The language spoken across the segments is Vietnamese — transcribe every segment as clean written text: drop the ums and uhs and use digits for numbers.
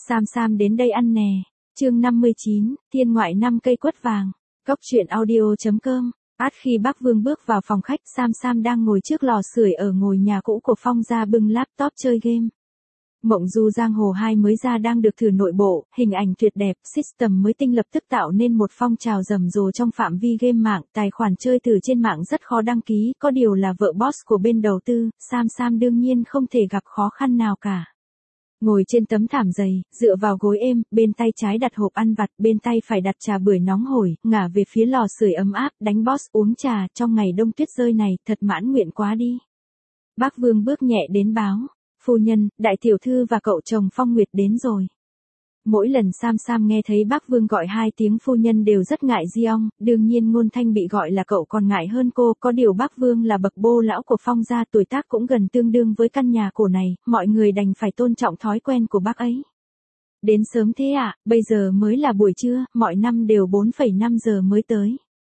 Sam Sam đến đây ăn nè. Chương 59, thiên ngoại 5 cây quất vàng. Cốc truyện audio.com. Khi bác Vương bước vào phòng khách, Sam Sam đang ngồi trước lò sưởi ở ngôi nhà cũ của Phong ra bưng laptop chơi game. Mộng Du Giang Hồ 2 mới ra đang được thử nội bộ, hình ảnh tuyệt đẹp, system mới tinh lập tức tạo nên một phong trào rầm rộ trong phạm vi game mạng, tài khoản chơi từ trên mạng rất khó đăng ký, có điều là vợ boss của bên đầu tư, Sam Sam đương nhiên không thể gặp khó khăn nào cả. Ngồi trên tấm thảm dày, dựa vào gối êm, bên tay trái đặt hộp ăn vặt, bên tay phải đặt trà bưởi nóng hổi, ngả về phía lò sưởi ấm áp, đánh boss uống trà, trong ngày đông tuyết rơi này, thật mãn nguyện quá đi. Bác Vương bước nhẹ đến báo, phu nhân, đại tiểu thư và cậu chồng Phong Nguyệt đến rồi. Mỗi lần Sam Sam nghe thấy bác Vương gọi hai tiếng phu nhân đều rất ngại Giong, đương nhiên Ngôn Thanh bị gọi là cậu còn ngại hơn cô, có điều bác Vương là bậc bô lão của Phong gia, tuổi tác cũng gần tương đương với căn nhà cổ này, mọi người đành phải tôn trọng thói quen của bác ấy. Đến sớm thế à, bây giờ mới là buổi trưa, mọi năm đều 4,5 giờ mới tới.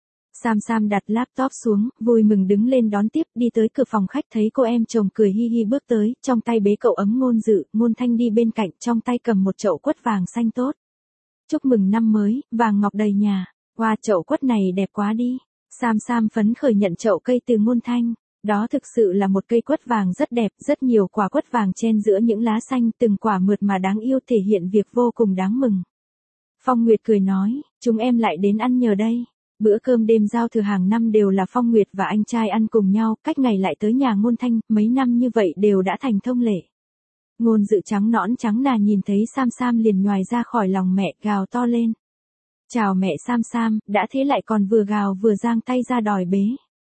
Sam Sam đặt laptop xuống, vui mừng đứng lên đón tiếp, đi tới cửa phòng khách thấy cô em chồng cười hi hi bước tới, trong tay bế cậu ấm Ngôn Dự, Ngôn Thanh đi bên cạnh, trong tay cầm một chậu quất vàng xanh tốt. Chúc mừng năm mới, vàng ngọc đầy nhà, wow, chậu quất này đẹp quá đi. Sam Sam phấn khởi nhận chậu cây từ Ngôn Thanh, đó thực sự là một cây quất vàng rất đẹp, rất nhiều quả quất vàng chen giữa những lá xanh, từng quả mượt mà đáng yêu thể hiện việc vô cùng đáng mừng. Phong Nguyệt cười nói, chúng em lại đến ăn nhờ đây. Bữa cơm đêm giao thừa hàng năm đều là Phong Nguyệt và anh trai ăn cùng nhau, cách ngày lại tới nhà Ngôn Thanh, mấy năm như vậy đều đã thành thông lệ. Ngôn Dự trắng nõn trắng nà nhìn thấy Sam Sam liền nhoài ra khỏi lòng mẹ, gào to lên. Chào mẹ Sam Sam, đã thế lại còn vừa gào vừa giang tay ra đòi bế.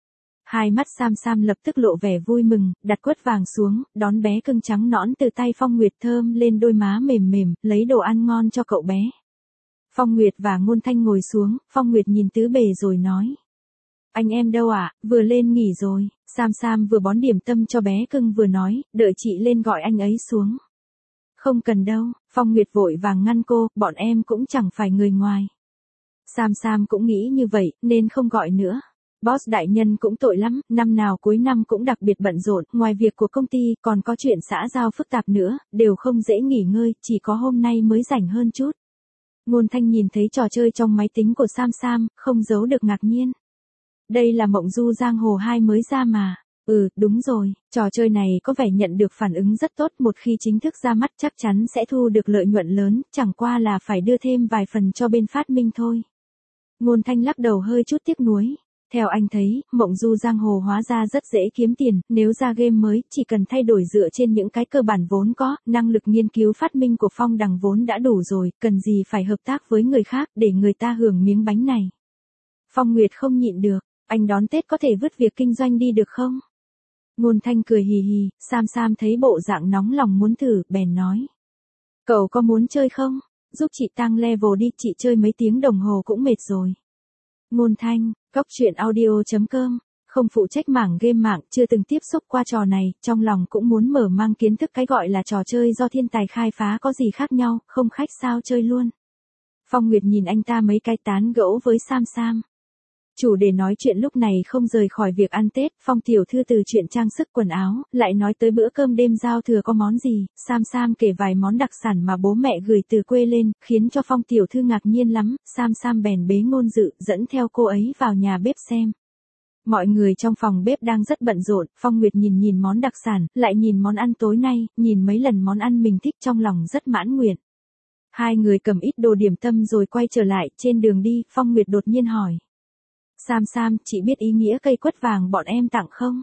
Hai mắt Sam Sam lập tức lộ vẻ vui mừng, đặt quất vàng xuống, đón bé cưng trắng nõn từ tay Phong Nguyệt thơm lên đôi má mềm mềm, lấy đồ ăn ngon cho cậu bé. Phong Nguyệt và Ngôn Thanh ngồi xuống, Phong Nguyệt nhìn tứ bề rồi nói. Anh em đâu ạ, vừa lên nghỉ rồi. Sam Sam vừa bón điểm tâm cho bé cưng vừa nói, đợi chị lên gọi anh ấy xuống. Không cần đâu, Phong Nguyệt vội vàng ngăn cô, bọn em cũng chẳng phải người ngoài. Sam Sam cũng nghĩ như vậy, nên không gọi nữa. Boss đại nhân cũng tội lắm, năm nào cuối năm cũng đặc biệt bận rộn, ngoài việc của công ty, còn có chuyện xã giao phức tạp nữa, đều không dễ nghỉ ngơi, chỉ có hôm nay mới rảnh hơn chút. Ngôn Thanh nhìn thấy trò chơi trong máy tính của Sam Sam, không giấu được ngạc nhiên. Đây là Mộng Du Giang Hồ 2 mới ra mà. Đúng rồi, trò chơi này có vẻ nhận được phản ứng rất tốt, một khi chính thức ra mắt chắc chắn sẽ thu được lợi nhuận lớn, chẳng qua là phải đưa thêm vài phần cho bên phát minh thôi. Ngôn Thanh lắc đầu hơi chút tiếc nuối. Theo anh thấy, Mộng Du Giang Hồ hóa ra rất dễ kiếm tiền, nếu ra game mới, chỉ cần thay đổi dựa trên những cái cơ bản vốn có, năng lực nghiên cứu phát minh của Phong Đằng vốn đã đủ rồi, cần gì phải hợp tác với người khác để người ta hưởng miếng bánh này. Phong Nguyệt không nhịn được, anh đón Tết có thể vứt việc kinh doanh đi được không? Ngôn Thanh cười hì hì, Sam Sam thấy bộ dạng nóng lòng muốn thử, bèn nói. Cậu có muốn chơi không? Giúp chị tăng level đi, chị chơi mấy tiếng đồng hồ cũng mệt rồi. Ngôn Thanh, Cốc truyện audio.com, không phụ trách mảng game mạng, chưa từng tiếp xúc qua trò này, trong lòng cũng muốn mở mang kiến thức cái gọi là trò chơi do thiên tài khai phá có gì khác nhau, không khách sao chơi luôn. Phong Nguyệt nhìn anh ta mấy cái tán gẫu với Sam Sam. Chủ đề nói chuyện lúc này không rời khỏi việc ăn Tết, Phong tiểu thư từ chuyện trang sức quần áo, lại nói tới bữa cơm đêm giao thừa có món gì, Sam Sam kể vài món đặc sản mà bố mẹ gửi từ quê lên, khiến cho Phong tiểu thư ngạc nhiên lắm, Sam Sam bèn bế Ngôn Dự, dẫn theo cô ấy vào nhà bếp xem. Mọi người trong phòng bếp đang rất bận rộn, Phong Nguyệt nhìn món đặc sản, lại nhìn món ăn tối nay, nhìn mấy lần món ăn mình thích trong lòng rất mãn nguyện. Hai người cầm ít đồ điểm tâm rồi quay trở lại, trên đường đi, Phong Nguyệt đột nhiên hỏi. Sam Sam, chị biết ý nghĩa cây quất vàng bọn em tặng không?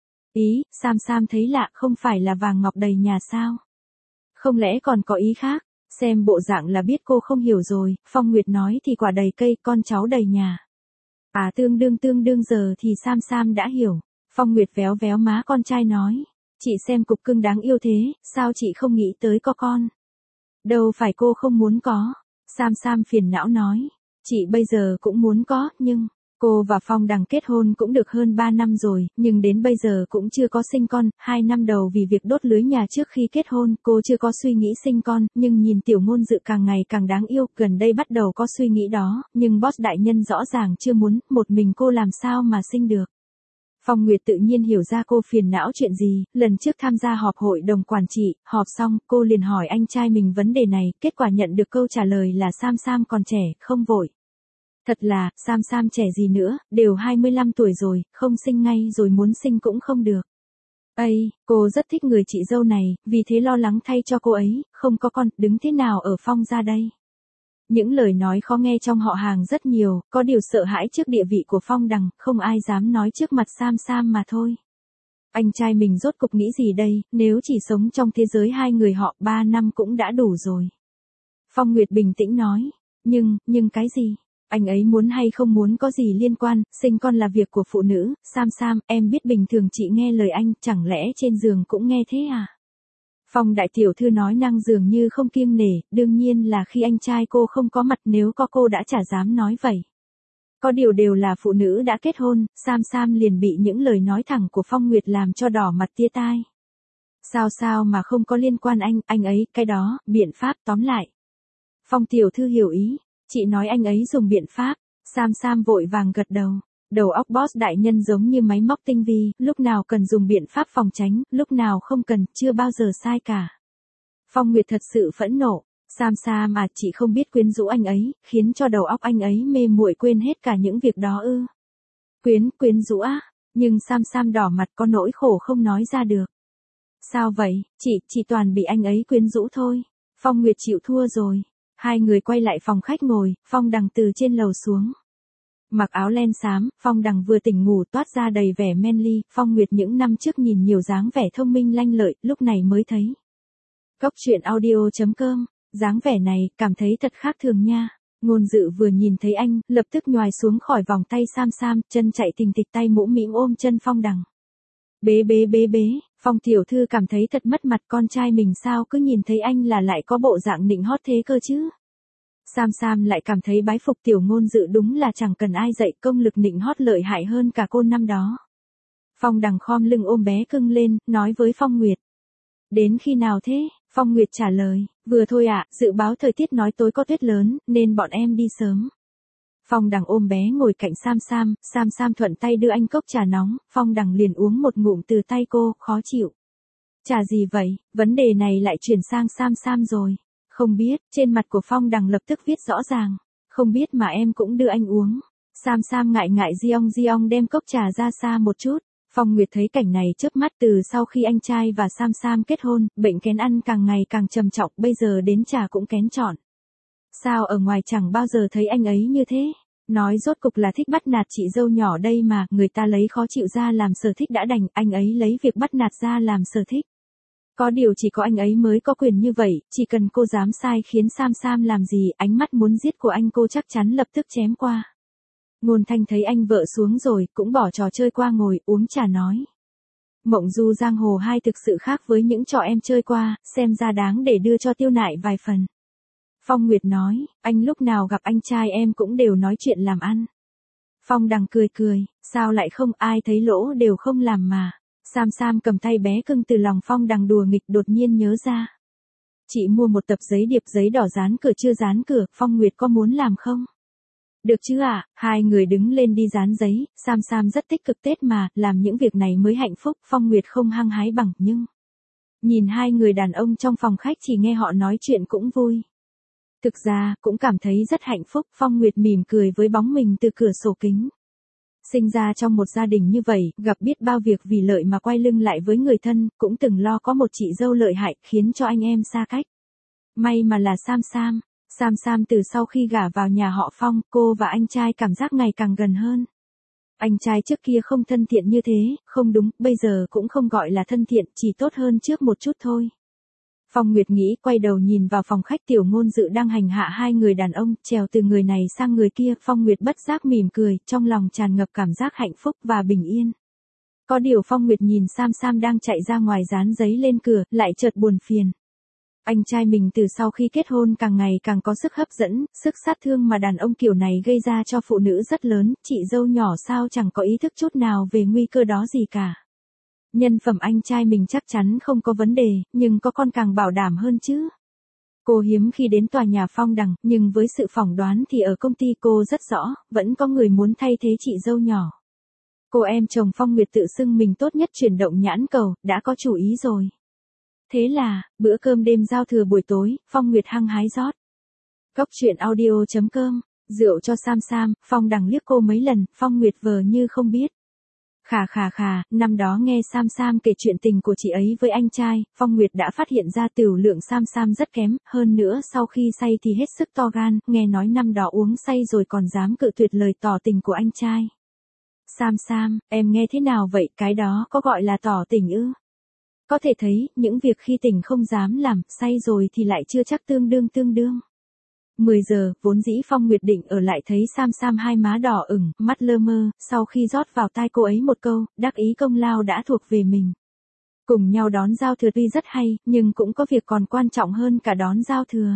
Ý, Sam Sam thấy lạ, không phải là vàng ngọc đầy nhà sao? Không lẽ còn có ý khác? Xem bộ dạng là biết cô không hiểu rồi, Phong Nguyệt nói thì quả đầy cây, con cháu đầy nhà. Tương đương giờ thì Sam Sam đã hiểu. Phong Nguyệt véo véo má con trai nói. Chị xem cục cưng đáng yêu thế, sao chị không nghĩ tới có con? Đâu phải cô không muốn có. Sam Sam phiền não nói. Chị bây giờ cũng muốn có, nhưng... Cô và Phong Đằng kết hôn cũng được hơn 3 năm rồi, nhưng đến bây giờ cũng chưa có sinh con, 2 năm đầu vì việc đốt lưới nhà trước khi kết hôn, cô chưa có suy nghĩ sinh con, nhưng nhìn tiểu Ngôn Dự càng ngày càng đáng yêu, gần đây bắt đầu có suy nghĩ đó, nhưng boss đại nhân rõ ràng chưa muốn, một mình cô làm sao mà sinh được. Phong Nguyệt tự nhiên hiểu ra cô phiền não chuyện gì, lần trước tham gia họp hội đồng quản trị, họp xong, cô liền hỏi anh trai mình vấn đề này, kết quả nhận được câu trả lời là Sam Sam còn trẻ, không vội. Thật là, Sam Sam trẻ gì nữa, đều 25 tuổi rồi, không sinh ngay rồi muốn sinh cũng không được. Ây, cô rất thích người chị dâu này, vì thế lo lắng thay cho cô ấy, không có con, đứng thế nào ở Phong gia đây. Những lời nói khó nghe trong họ hàng rất nhiều, có điều sợ hãi trước địa vị của Phong Đằng, không ai dám nói trước mặt Sam Sam mà thôi. Anh trai mình rốt cục nghĩ gì đây, nếu chỉ sống trong thế giới hai người họ 3 năm cũng đã đủ rồi. Phong Nguyệt bình tĩnh nói, nhưng cái gì? Anh ấy muốn hay không muốn có gì liên quan, sinh con là việc của phụ nữ, Sam Sam, em biết bình thường chị nghe lời anh, chẳng lẽ trên giường cũng nghe thế à? Phong đại tiểu thư nói năng dường như không kiêng nể, đương nhiên là khi anh trai cô không có mặt, nếu có cô đã chả dám nói vậy. Có điều đều là phụ nữ đã kết hôn, Sam Sam liền bị những lời nói thẳng của Phong Nguyệt làm cho đỏ mặt tia tai. Sao mà không có liên quan anh ấy, cái đó, biện pháp tóm lại. Phong tiểu thư hiểu ý, chị nói anh ấy dùng biện pháp, Sam Sam vội vàng gật đầu. Đầu óc boss đại nhân giống như máy móc tinh vi, lúc nào cần dùng biện pháp phòng tránh, lúc nào không cần, chưa bao giờ sai cả. Phong Nguyệt thật sự phẫn nộ, Sam Sam mà chị không biết quyến rũ anh ấy, khiến cho đầu óc anh ấy mê muội quên hết cả những việc đó ư. Quyến rũ á, nhưng Sam Sam đỏ mặt có nỗi khổ không nói ra được. Sao vậy, chị toàn bị anh ấy quyến rũ thôi. Phong Nguyệt chịu thua rồi. Hai người quay lại phòng khách ngồi, Phong Đằng từ trên lầu xuống. Mặc áo len xám, Phong Đằng vừa tỉnh ngủ toát ra đầy vẻ manly, Phong Nguyệt những năm trước nhìn nhiều dáng vẻ thông minh lanh lợi, lúc này mới thấy. Cốc truyện audio.com, dáng vẻ này, cảm thấy thật khác thường nha. Ngôn Dự vừa nhìn thấy anh, lập tức nhoài xuống khỏi vòng tay Sam Sam, chân chạy thình thịch tay mũm mĩm ôm chân Phong Đằng. Bế, Phong tiểu thư cảm thấy thật mất mặt, con trai mình sao cứ nhìn thấy anh là lại có bộ dạng nịnh hót thế cơ chứ. Sam Sam lại cảm thấy bái phục tiểu Ngôn Dự đúng là chẳng cần ai dạy, công lực nịnh hót lợi hại hơn cả cô năm đó. Phong Đằng khom lưng ôm bé cưng lên, nói với Phong Nguyệt. Đến khi nào thế? Phong Nguyệt trả lời, vừa thôi ạ, dự báo thời tiết nói tối có tuyết lớn, nên bọn em đi sớm. Phong Đằng ôm bé ngồi cạnh Sam Sam thuận tay đưa anh cốc trà nóng, Phong Đằng liền uống một ngụm từ tay cô, khó chịu. Trà gì vậy, vấn đề này lại chuyển sang Sam rồi. Không biết, trên mặt của Phong Đằng lập tức viết rõ ràng. Không biết mà em cũng đưa anh uống. Sam ngại giong đem cốc trà ra xa một chút. Phong Nguyệt thấy cảnh này chớp mắt, từ sau khi anh trai và Sam kết hôn, bệnh kén ăn càng ngày càng trầm trọng, bây giờ đến trà cũng kén chọn. Sao ở ngoài chẳng bao giờ thấy anh ấy như thế? Nói rốt cục là thích bắt nạt chị dâu nhỏ đây mà, người ta lấy khó chịu ra làm sở thích đã đành, anh ấy lấy việc bắt nạt ra làm sở thích. Có điều chỉ có anh ấy mới có quyền như vậy, chỉ cần cô dám sai khiến Sam làm gì, ánh mắt muốn giết của anh cô chắc chắn lập tức chém qua. Ngôn Thanh thấy anh vợ xuống rồi, cũng bỏ trò chơi qua ngồi, uống trà nói. Mộng du giang hồ 2 thực sự khác với những trò em chơi qua, xem ra đáng để đưa cho Tiêu Nại vài phần. Phong Nguyệt nói, anh lúc nào gặp anh trai em cũng đều nói chuyện làm ăn. Phong Đằng cười, sao lại không, ai thấy lỗ đều không làm mà. Sam cầm tay bé cưng từ lòng Phong Đằng đùa nghịch, đột nhiên nhớ ra. Chị mua một tập giấy điệp giấy đỏ dán cửa chưa dán cửa, Phong Nguyệt có muốn làm không? Được chứ ạ, hai người đứng lên đi dán giấy, Sam rất tích cực Tết mà, làm những việc này mới hạnh phúc, Phong Nguyệt không hăng hái bằng, nhưng nhìn hai người đàn ông trong phòng khách chỉ nghe họ nói chuyện cũng vui. Thực ra, cũng cảm thấy rất hạnh phúc, Phong Nguyệt mỉm cười với bóng mình từ cửa sổ kính. Sinh ra trong một gia đình như vậy, gặp biết bao việc vì lợi mà quay lưng lại với người thân, cũng từng lo có một chị dâu lợi hại, khiến cho anh em xa cách. May mà là Sam từ sau khi gả vào nhà họ Phong, cô và anh trai cảm giác ngày càng gần hơn. Anh trai trước kia không thân thiện như thế, không đúng, bây giờ cũng không gọi là thân thiện, chỉ tốt hơn trước một chút thôi. Phong Nguyệt nghĩ, quay đầu nhìn vào phòng khách, tiểu Ngôn Dự đang hành hạ hai người đàn ông, trèo từ người này sang người kia, Phong Nguyệt bất giác mỉm cười, trong lòng tràn ngập cảm giác hạnh phúc và bình yên. Có điều Phong Nguyệt nhìn Sam đang chạy ra ngoài dán giấy lên cửa, lại chợt buồn phiền. Anh trai mình từ sau khi kết hôn càng ngày càng có sức hấp dẫn, sức sát thương mà đàn ông kiểu này gây ra cho phụ nữ rất lớn, chị dâu nhỏ sao chẳng có ý thức chút nào về nguy cơ đó gì cả. Nhân phẩm anh trai mình chắc chắn không có vấn đề, nhưng có con càng bảo đảm hơn chứ. Cô hiếm khi đến tòa nhà Phong Đằng, nhưng với sự phỏng đoán thì ở công ty cô rất rõ, vẫn có người muốn thay thế chị dâu nhỏ. Cô em chồng Phong Nguyệt tự xưng mình tốt nhất chuyển động nhãn cầu, đã có chủ ý rồi. Thế là, bữa cơm đêm giao thừa buổi tối, Phong Nguyệt hăng hái rót. Góc truyện audio.com, rượu cho Sam Sam, Phong Đằng liếc cô mấy lần, Phong Nguyệt vờ như không biết. Khà, năm đó nghe Sam Sam kể chuyện tình của chị ấy với anh trai, Phong Nguyệt đã phát hiện ra tửu lượng Sam Sam rất kém, hơn nữa sau khi say thì hết sức to gan, nghe nói năm đó uống say rồi còn dám cự tuyệt lời tỏ tình của anh trai. Sam, em nghe thế nào vậy, cái đó có gọi là tỏ tình ư? Có thể thấy, những việc khi tỉnh không dám làm, say rồi thì lại chưa chắc tương đương. 10 giờ, vốn dĩ Phong Nguyệt định ở lại thấy Sam hai má đỏ ửng, mắt lơ mơ, sau khi rót vào tai cô ấy một câu, đắc ý công lao đã thuộc về mình. Cùng nhau đón giao thừa tuy rất hay, nhưng cũng có việc còn quan trọng hơn cả đón giao thừa.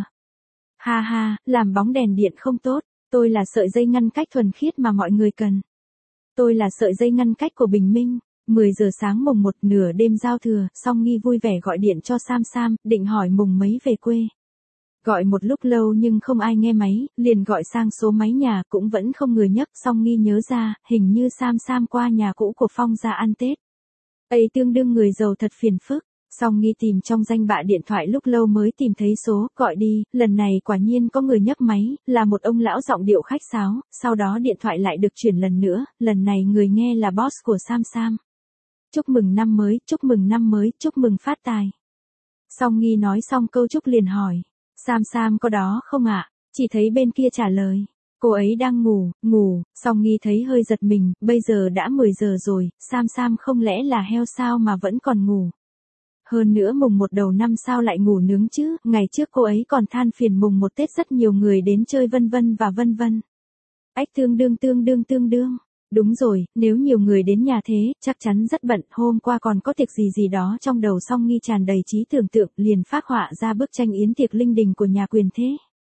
Ha, làm bóng đèn điện không tốt, tôi là sợi dây ngăn cách thuần khiết mà mọi người cần. Tôi là sợi dây ngăn cách của bình minh. 10 giờ sáng mùng 1 nửa đêm giao thừa, Song Nghi vui vẻ gọi điện cho Sam, định hỏi mùng mấy về quê. Gọi một lúc lâu nhưng không ai nghe máy, liền gọi sang số máy nhà cũng vẫn không người nhấc. Song Nghi nhớ ra, hình như Sam qua nhà cũ của Phong ra ăn Tết. Ấy tương đương người giàu thật phiền phức. Song Nghi tìm trong danh bạ điện thoại lúc lâu mới tìm thấy số, gọi đi, lần này quả nhiên có người nhấc máy, là một ông lão giọng điệu khách sáo, sau đó điện thoại lại được chuyển lần nữa, lần này người nghe là boss của Sam. Chúc mừng năm mới, chúc mừng phát tài. Song Nghi nói xong câu chúc liền hỏi, Sam có đó không ạ? Chỉ thấy bên kia trả lời, cô ấy đang ngủ. Song Nghi thấy hơi giật mình, bây giờ đã 10 giờ rồi, Sam không lẽ là heo sao mà vẫn còn ngủ. Hơn nữa mùng 1 đầu năm sao lại ngủ nướng chứ, ngày trước cô ấy còn than phiền mùng 1 Tết rất nhiều người đến chơi vân vân. Ách tương đương. Đúng rồi, nếu nhiều người đến nhà thế, chắc chắn rất bận, hôm qua còn có tiệc gì đó trong đầu. Song Nghi tràn đầy trí tưởng tượng, liền phác họa ra bức tranh yến tiệc linh đình của nhà quyền thế.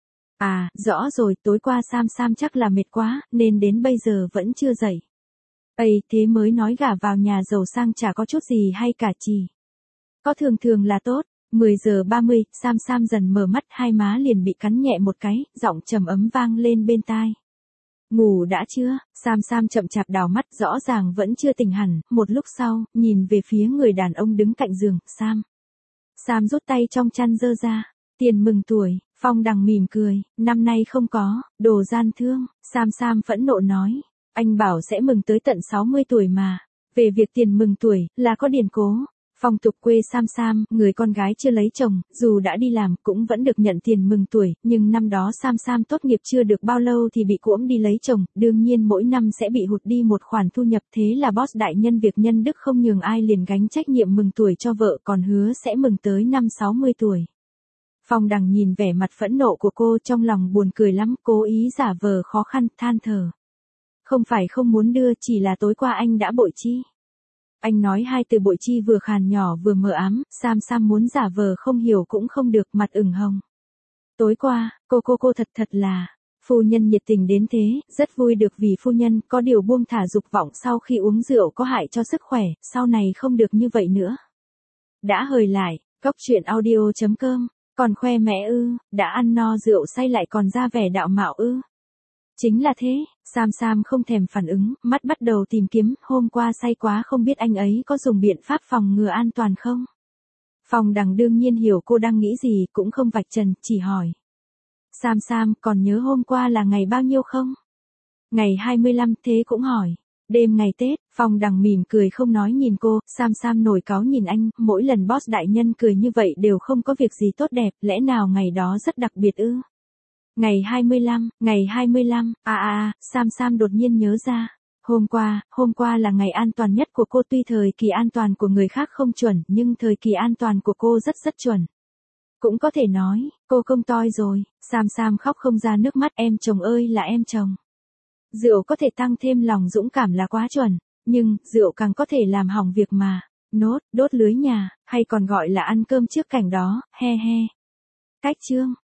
À, rõ rồi, tối qua Sam chắc là mệt quá, nên đến bây giờ vẫn chưa dậy. Ây, thế mới nói gả vào nhà giàu sang chả có chút gì hay cả chỉ. Có thường là tốt. 10 giờ 30, Sam dần mở mắt, hai má liền bị cắn nhẹ một cái, giọng trầm ấm vang lên bên tai. Ngủ đã chưa? Sam chậm chạp đảo mắt, rõ ràng vẫn chưa tỉnh hẳn, một lúc sau, nhìn về phía người đàn ông đứng cạnh giường, Sam rút tay trong chăn dơ ra, tiền mừng tuổi. Phong Đằng mỉm cười, năm nay không có, đồ gian thương. Sam phẫn nộ nói, anh bảo sẽ mừng tới tận 60 tuổi mà. Về việc tiền mừng tuổi, là có điển cố. Phong tục quê Sam, người con gái chưa lấy chồng, dù đã đi làm cũng vẫn được nhận tiền mừng tuổi, nhưng năm đó Sam tốt nghiệp chưa được bao lâu thì bị cuỗm đi lấy chồng, đương nhiên mỗi năm sẽ bị hụt đi một khoản thu nhập, thế là boss đại nhân việc nhân đức không nhường ai liền gánh trách nhiệm mừng tuổi cho vợ, còn hứa sẽ mừng tới năm 60 tuổi. Phong Đằng nhìn vẻ mặt phẫn nộ của cô, trong lòng buồn cười lắm, cố ý giả vờ khó khăn, than thở. Không phải không muốn đưa, chỉ là tối qua anh đã bội chi. Anh nói hai từ bội chi vừa khàn nhỏ vừa mờ ám, Sam muốn giả vờ không hiểu cũng không được, mặt ửng hồng. Tối qua, cô thật là, phu nhân nhiệt tình đến thế, rất vui được vì phu nhân, có điều buông thả dục vọng sau khi uống rượu có hại cho sức khỏe, sau này không được như vậy nữa. Đã hời lại, góc truyện audio.com, còn khoe mẽ ư, đã ăn no rượu say lại còn ra vẻ đạo mạo ư. Chính là thế, Sam không thèm phản ứng, mắt bắt đầu tìm kiếm, hôm qua say quá không biết anh ấy có dùng biện pháp phòng ngừa an toàn không? Phong Đằng đương nhiên hiểu cô đang nghĩ gì, cũng không vạch trần, chỉ hỏi. Sam, còn nhớ hôm qua là ngày bao nhiêu không? Ngày 25, thế cũng hỏi. Đêm ngày Tết, Phong Đằng mỉm cười không nói nhìn cô, Sam nổi cáu nhìn anh, mỗi lần boss đại nhân cười như vậy đều không có việc gì tốt đẹp, lẽ nào ngày đó rất đặc biệt ư? Ngày 25, Sam đột nhiên nhớ ra. Hôm qua là ngày an toàn nhất của cô, tuy thời kỳ an toàn của người khác không chuẩn, nhưng thời kỳ an toàn của cô rất chuẩn. Cũng có thể nói, cô công toi rồi. Sam khóc không ra nước mắt, em chồng ơi là em chồng. Rượu có thể tăng thêm lòng dũng cảm là quá chuẩn, nhưng rượu càng có thể làm hỏng việc mà. Đốt lưới nhà, hay còn gọi là ăn cơm trước cảnh đó, he. Cách chương